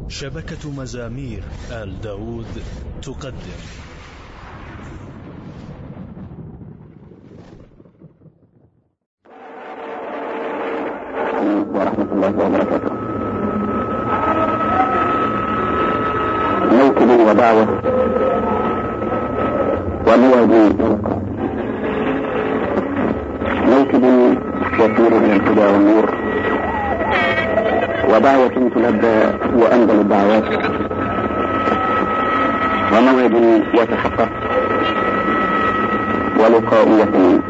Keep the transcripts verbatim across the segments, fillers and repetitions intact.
شبكة مزامير آل داود تقدم ورحمة الله وبركاته. موكب ودعوة وليدي طرقا، موكب يسير من الهدى والنور، ودعوة تلبى وأنزل الدعوات، وموعد يتحقق ولقاء يقين.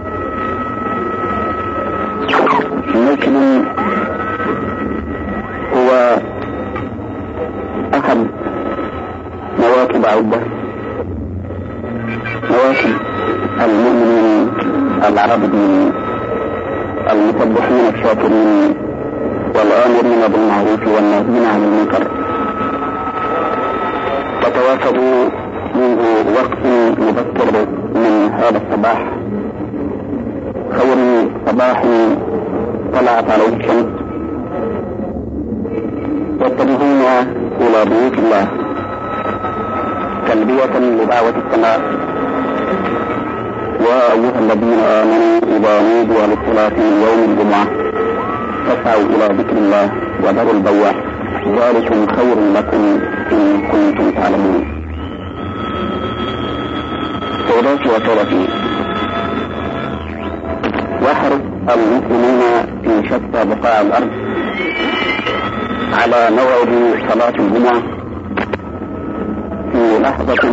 موكب هو أحد مواكب عدة، مواكب المؤمنين العابدين المسبحين الشاكرين والآمرين بالمعروف والناهين عن المنكر، وتواكبوا منذ وقت مبكر من هذا الصباح، خير صباح طلعت عليه الشمس، يتجهون إلى بيوت الله تلبية لدعوة السماء. وأيها الذين آمنوا إذا نودوا للصلاة من يوم الجمعة فاسعوا إلى ذكر الله وذروا البيع، ذلكم خير لكم إن كنتم تعلمون. سيداتي وسادتي، يحرص المسلمون في شتى بقاع الأرض على موعد صلاة الجمعة في لحظة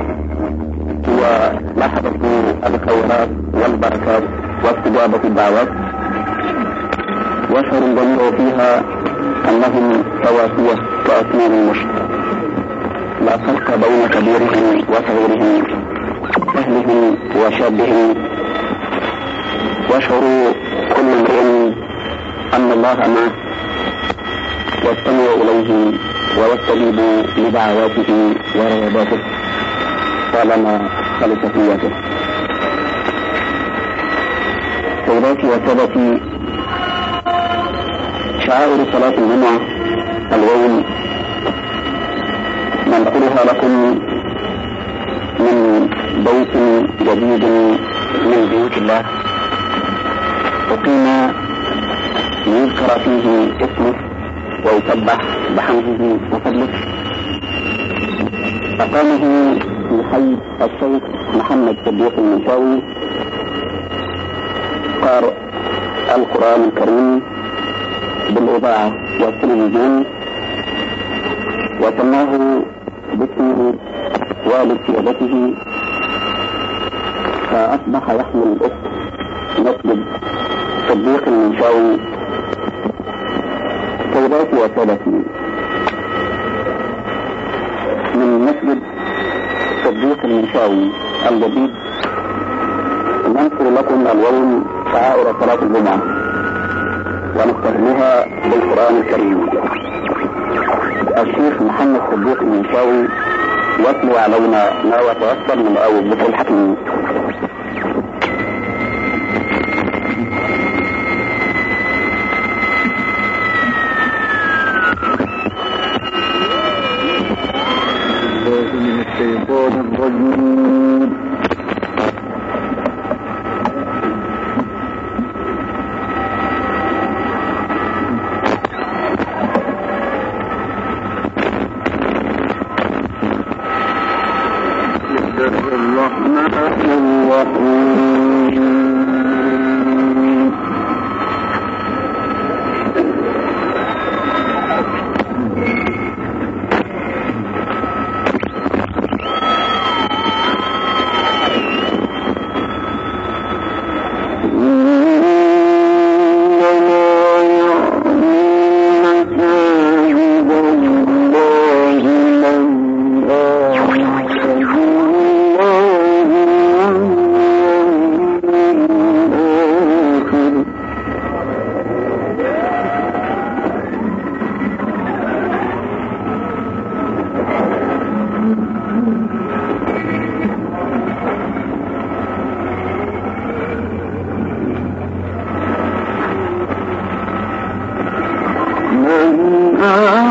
هو لحظة الخيرات والبركات واستجابة الدعوات، واشهر الجميع فيها أنهم سواسية كأسنان المشط، لا فرق بين كبيرهم وصغيرهم، أهلهم وشابهم، واشعروا كل امرئ أن الله معه يستمع إليه ويستجيب لدعواته ورغباته طالما خلت نيته. سيداتي وسادتي، شعائر صلاة الجمعة اليوم ننقلها لكم من بيت جديد من بيوت الله، أقيم يذكر فيه اسمه ويسبح بحمده وفضله. أقامه في حي الشيخ محمد صديق المنشاوي، قارئ القرآن الكريم بالإذاعة والتلفزيون، وسماه باسمه والد سيادته، فأصبح يحمل اسم مسجد صديق المنشاوي. سيداتي وسادتي، من مسجد صديق المنشاوي الجديد ننقل لكم اليوم شعائر صلاة الجمعة ونختمها بالقرآن الكريم. الشيخ محمد صديق المنشاوي يتلو علينا ما يتيسر من آية الذكر الحكيم. من الشيطان الرجيم. الرحمن الرحيم. من آمن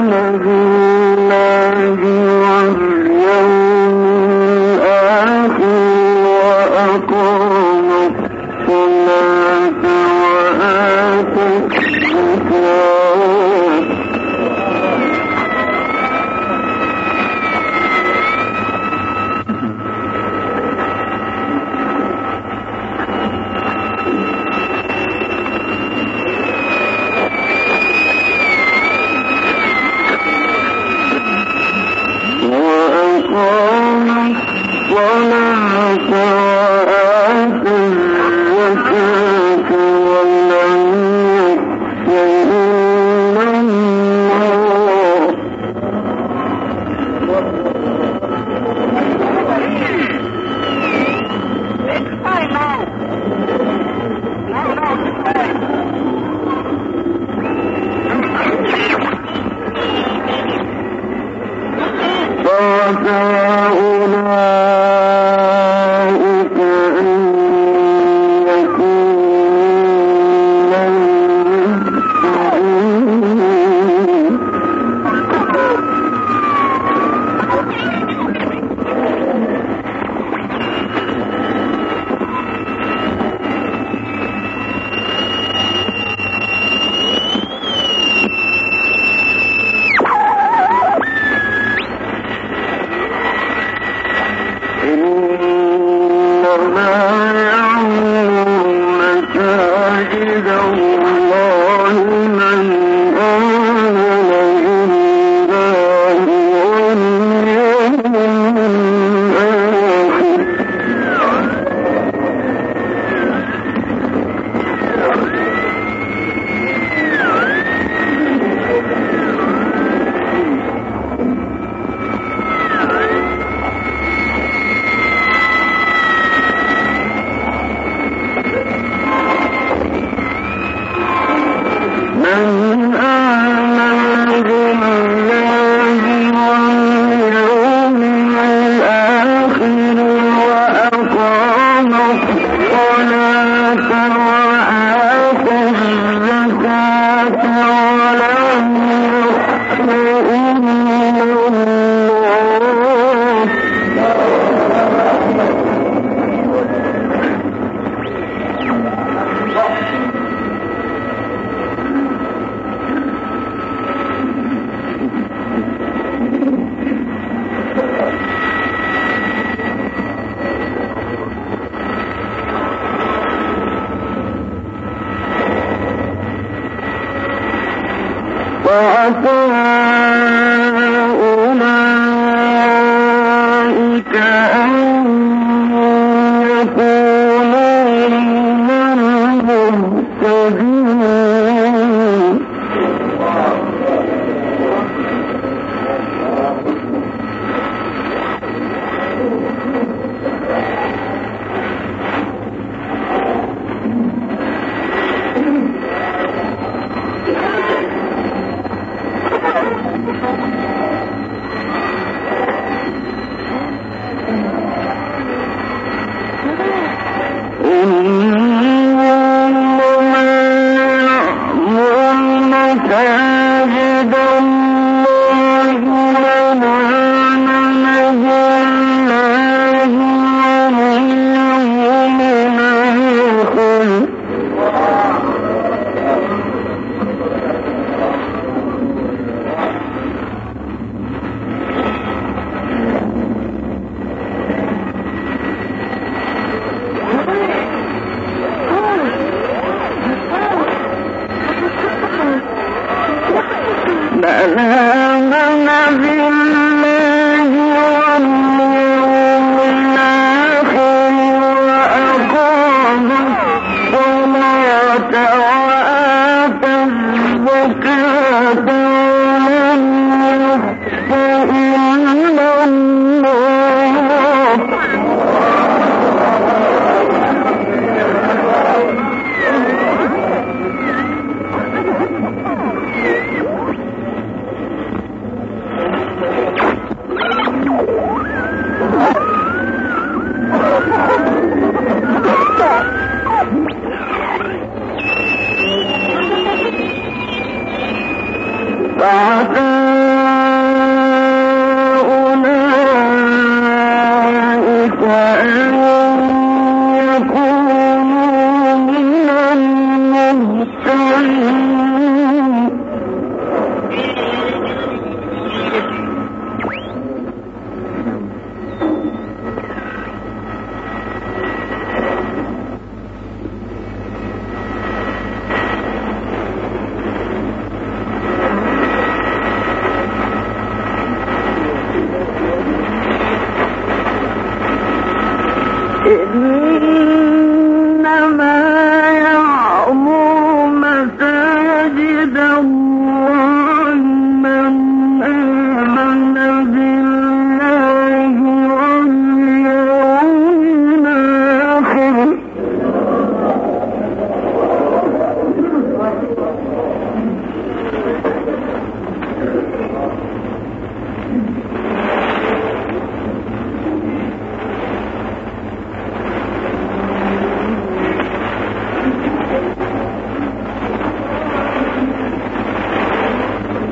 فعسى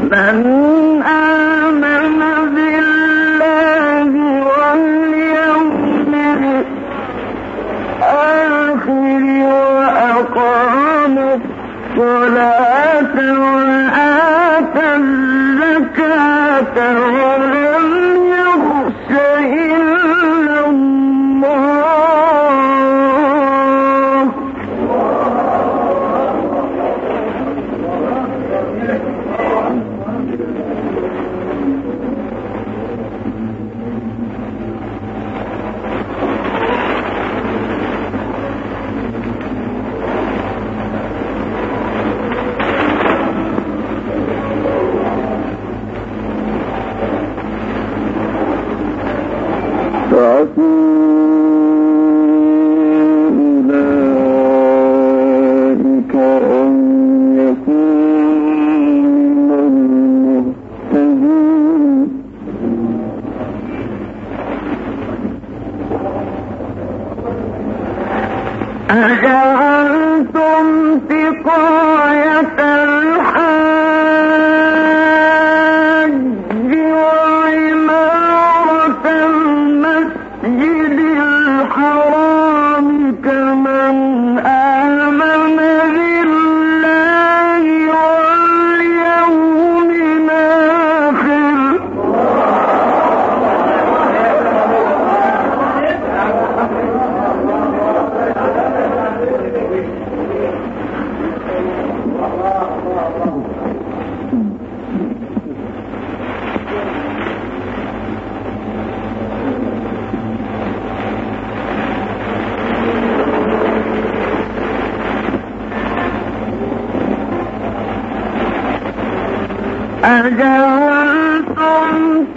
أجعلتم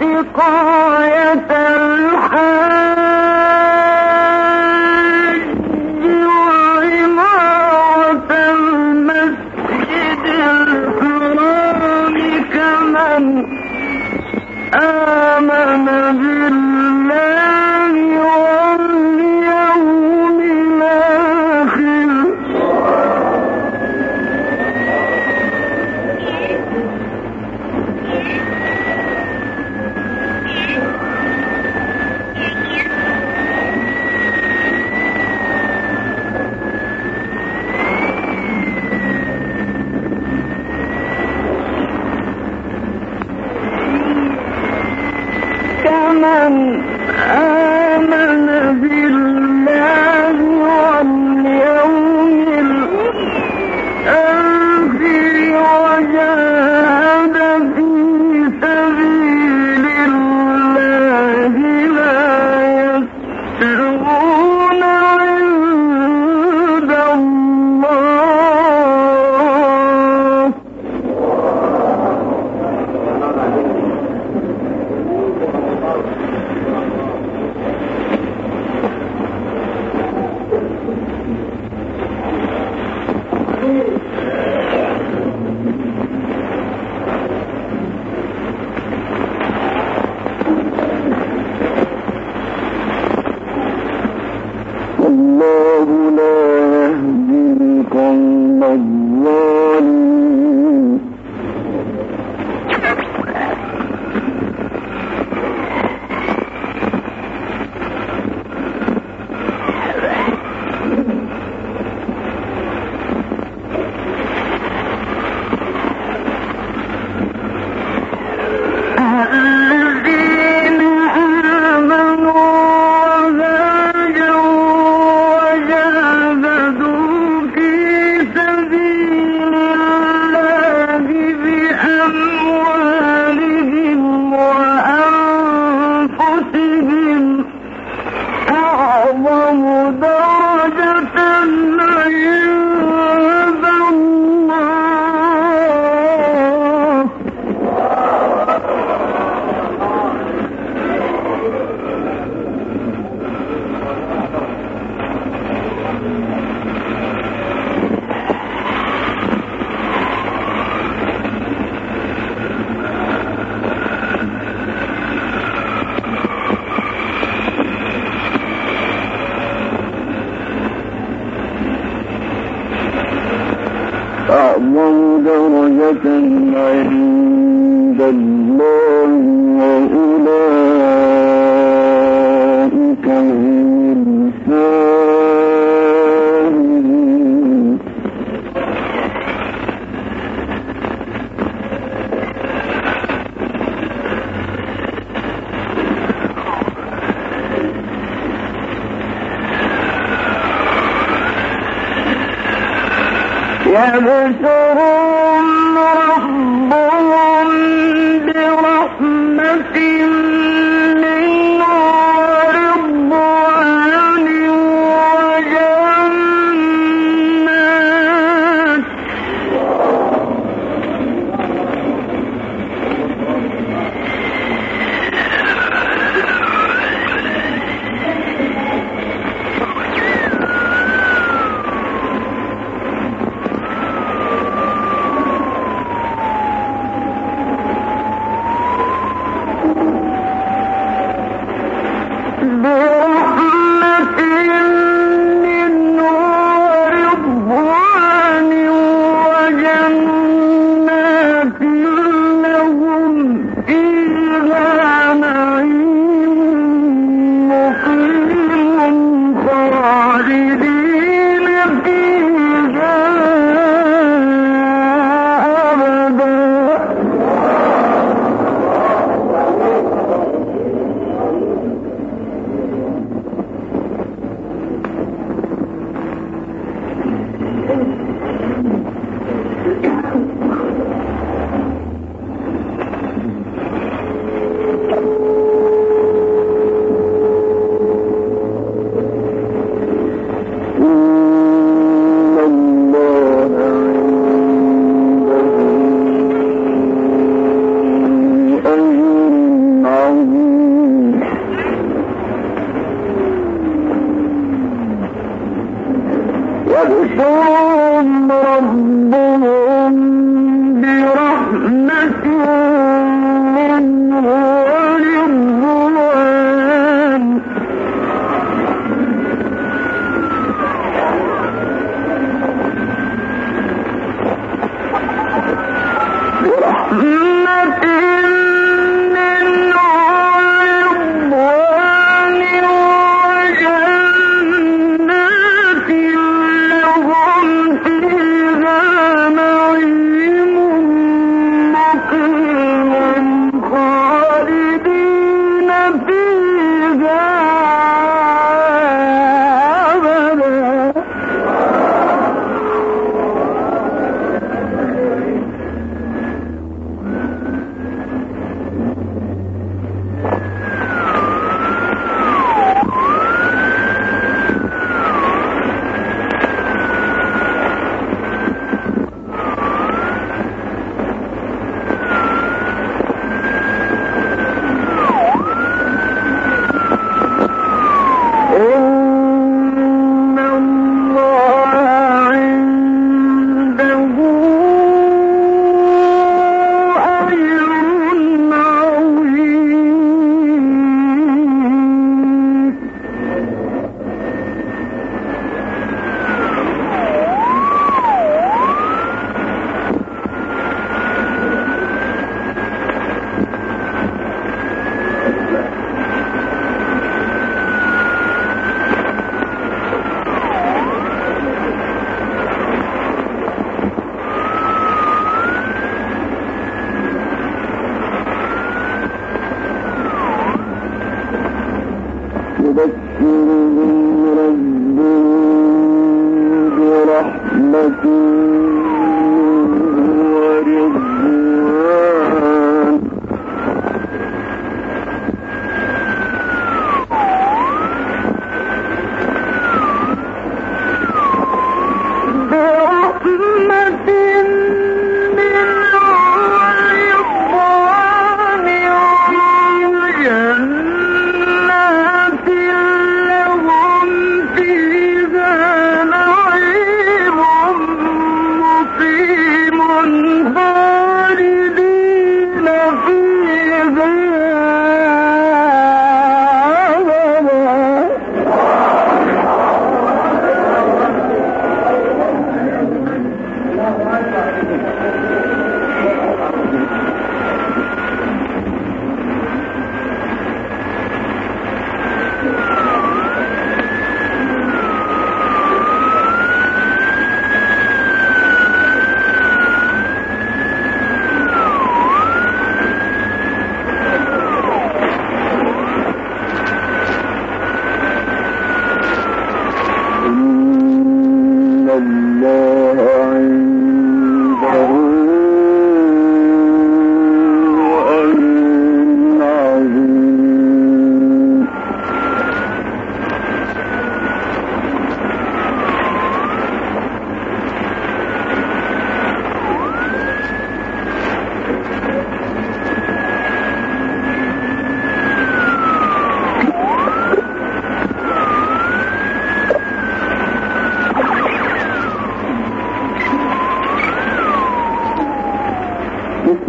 سقاية الحاج وعمارة المسجد الحرام كمن آمن بالله واليوم الآخر كمن آمن بالله واليوم الآخر وجاهد في سبيل الله لا يستوون عند الله والله لا يهدي القوم الظالمين الذين آمنوا أعظم درجة عند عند الله وأولئك هم الفائزون. يبشرهم ربهم برحمة منه ورضوان وجنات يبشرهم ربهم برحمة منه ورضوان برحمة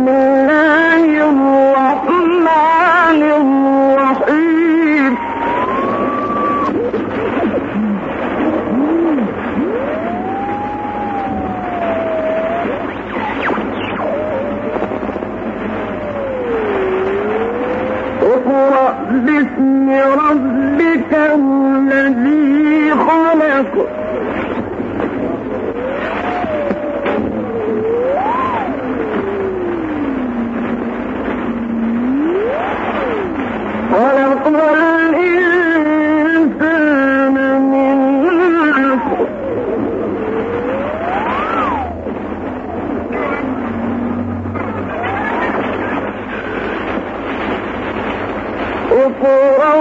الله الرحمن الرحيم. اقرأ باسم ربك الذي خلق. خلق الإنسان من علق. اقرأ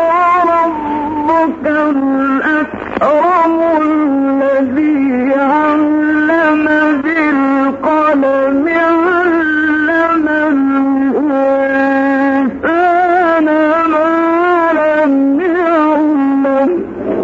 وربك الأكرم الذي علم بالقلم علم الإنسان ما لم يعلم.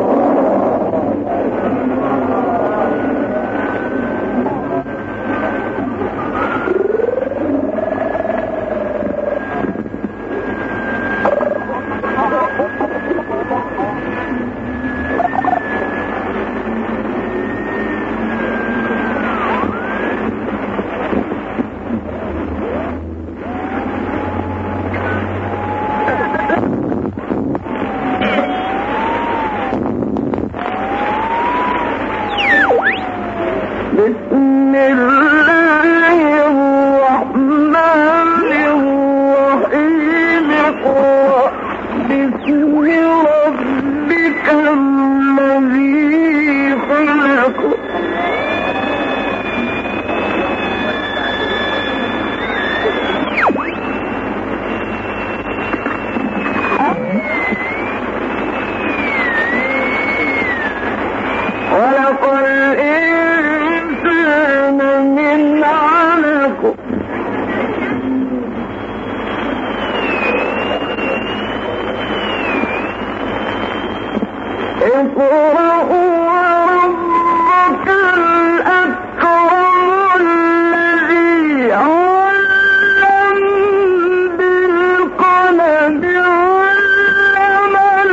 بسم الله الرحمن الرحيم. اقرأ باسم ربك الذي خلق. خلق الإنسان من علق. اقرأ وربك الأكرم الذي علم بالقلم علم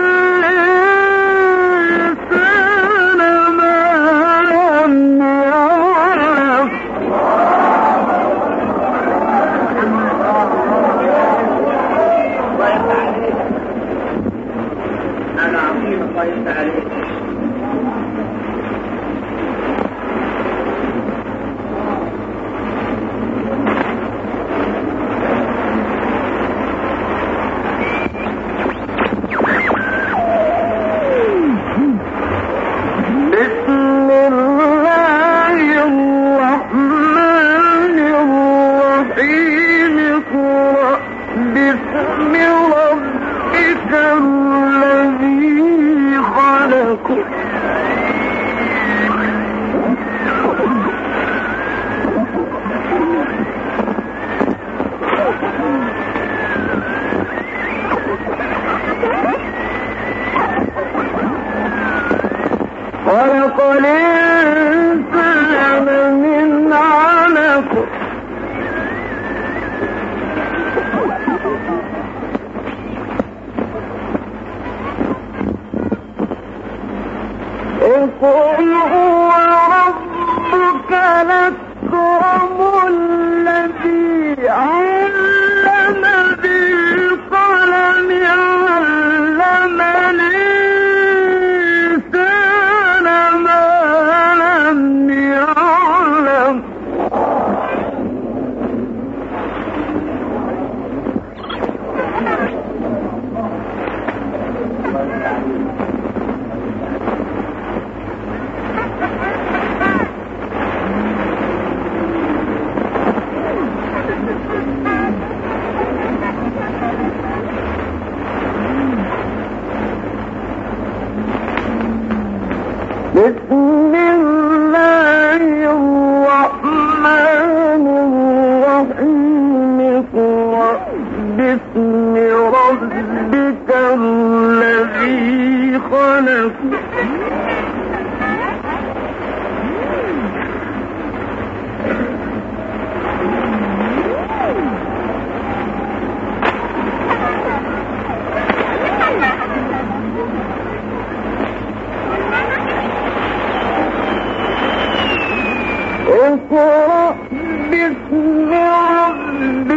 الإنسان ما لم يعلم. أنا عظيم الله يفتح عليك. بسم الله الرحمن الرحيم. اقرأ باسم ربك الذي خلق. خلق الإنسان من علق. اقرأ وربك الأكرم الذي علم بالقلم علم الإنسان ما لم يعلم. بسم الله الرحمن الرحيم. اقرأ باسم ربك الذي خلق.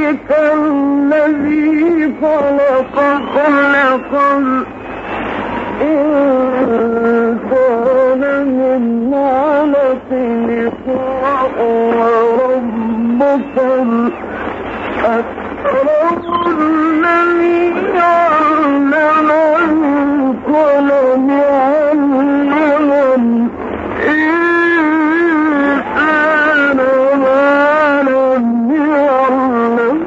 ربك الذي خلق خلق الإنسان من علق اقرأ وربك الأكرم الذي علم القلم علم الإنسان ما لم يعلم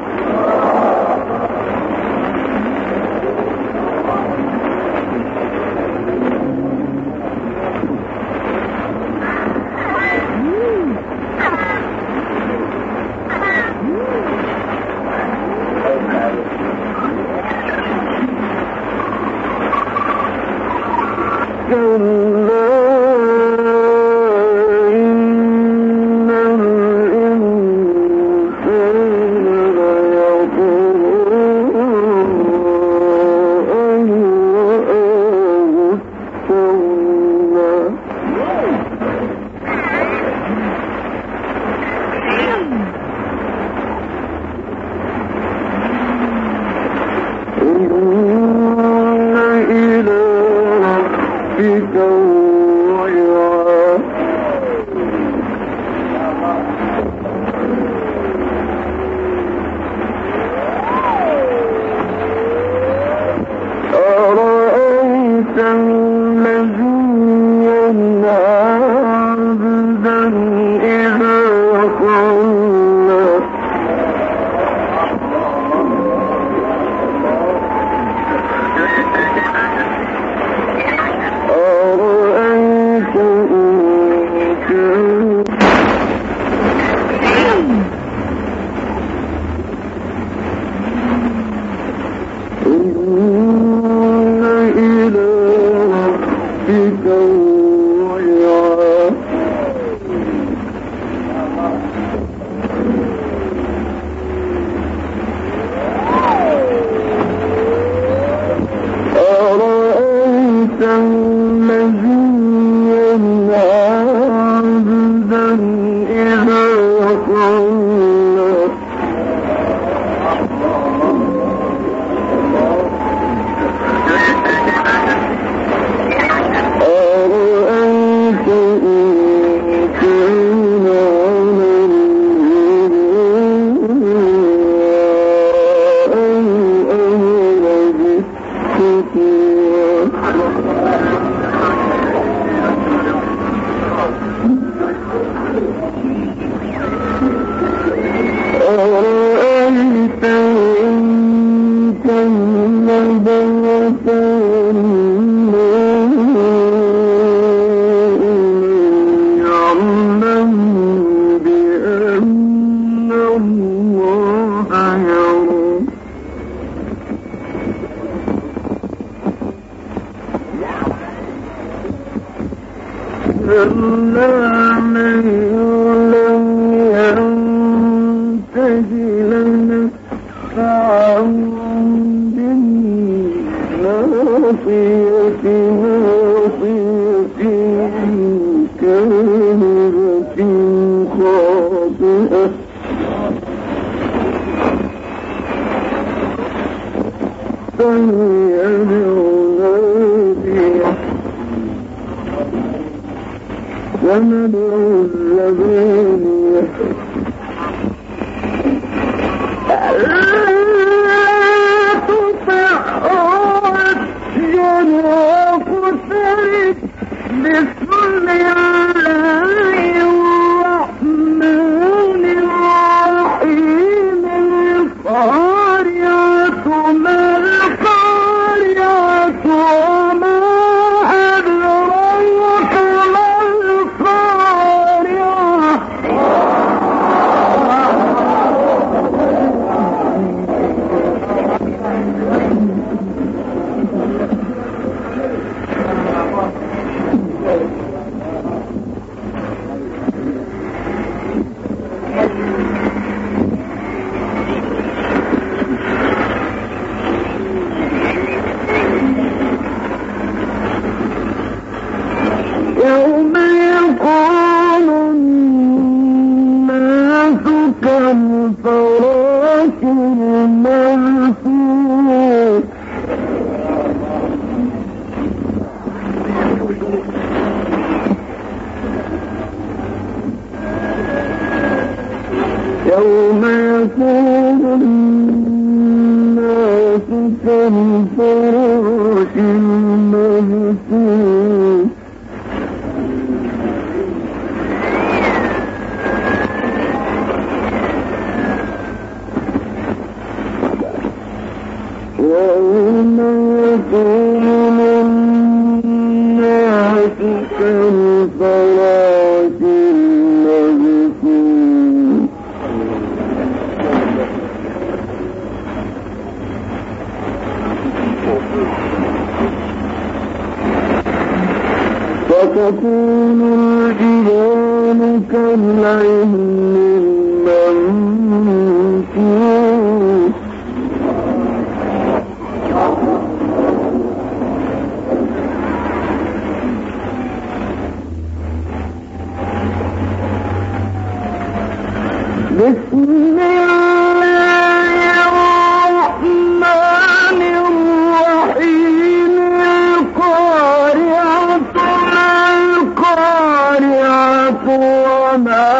القارعة يوم يكون الناس كالفراش المبثوث وتكون الجبال كالعهن المنفوش بسم الله الرحمن الرحيم القارعة القارعة وما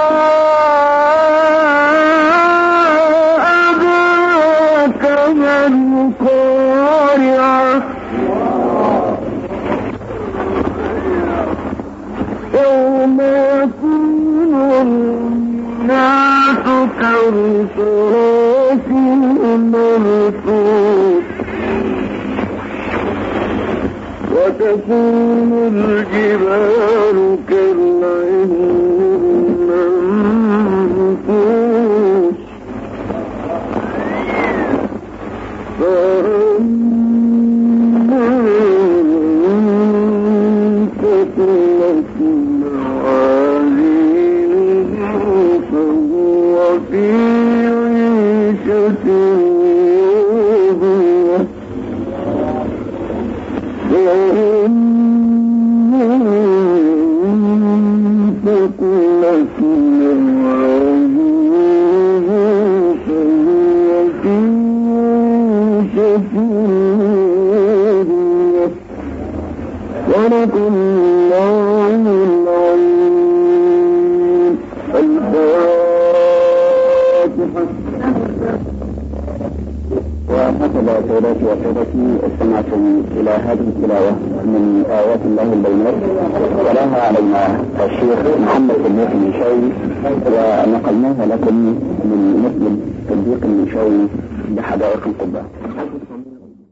أدراك ما القارعة يوم يكون الناس كالفراش المبثوث وتكون الجبال كالعهن المنفوش فأما من ثقلت موازينه فهو في عيشة راضية وأما من ثقلت موازينه فهو في عيشة راضية صدق الله العظيم. الفاتحة. وهكذا سيداتي وسادتي استمعتم إلى هذه التلاوة من آيات الله البينات ولاها علينا الشيخ محمد صديق المنشاوي ونقلناها لكم من مسجد صديق المنشاوي بحدائق القبة.